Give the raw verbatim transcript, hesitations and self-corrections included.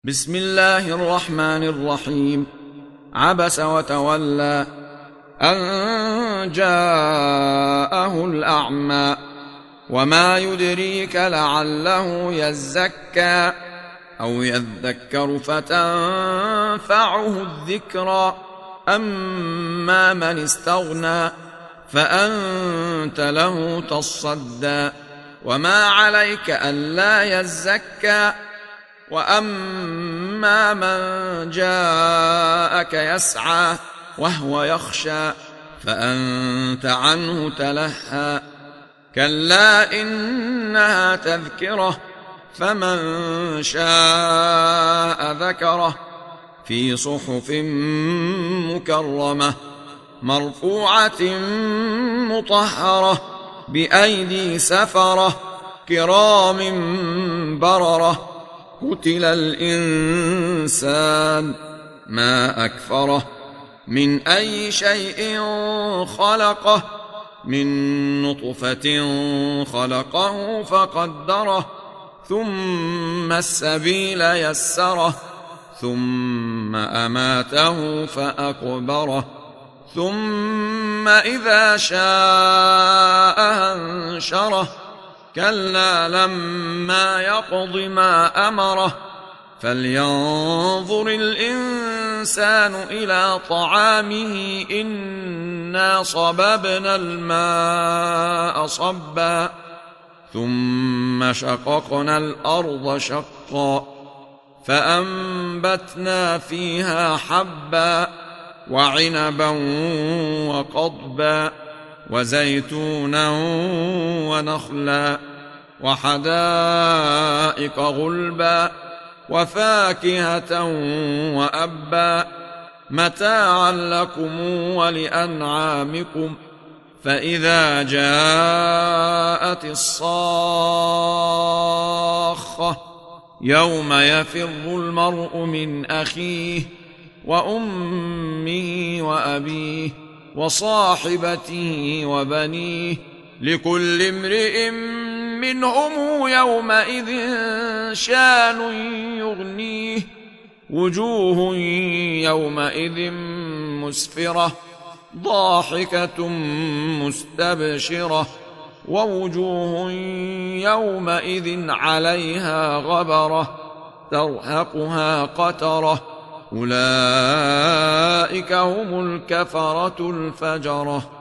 بسم الله الرحمن الرحيم. عبس وتولى أن جاءه الأعمى وما يدريك لعله يزكى أو يذكر فتنفعه الذكرى أما من استغنى فأنت له تصدى وما عليك ألا يزكى وأما من جاءك يسعى وهو يخشى فأنت عنه تلهى كلا إنها تذكرة فمن شاء ذكره في صحف مكرمة مرفوعة مطهرة بأيدي سفرة كرام بررة قتل الإنسان ما أكفره من أي شيء خلقه من نطفة خلقه فقدره ثم السبيل يسره ثم أماته فأقبره ثم إذا شاء أنشره كلا لما يقض ما أمره فلينظر الإنسان إلى طعامه إنا صببنا الماء صبا ثم شققنا الأرض شقا فأنبتنا فيها حبا وعنبا وقضبا وزيتونا ونخلا وحدائق غلبا وفاكهة وأبا متاعا لكم ولأنعامكم فإذا جاءت الصاخة يوم يفر المرء من أخيه وأمه وأبيه وصاحبته وبنيه لكل امرئ منهم يومئذ شان يغنيه وجوه يومئذ مسفرة ضاحكة مستبشرة ووجوه يومئذ عليها غبرة ترهقها قترة أولئك هم الكفرة الفجرة.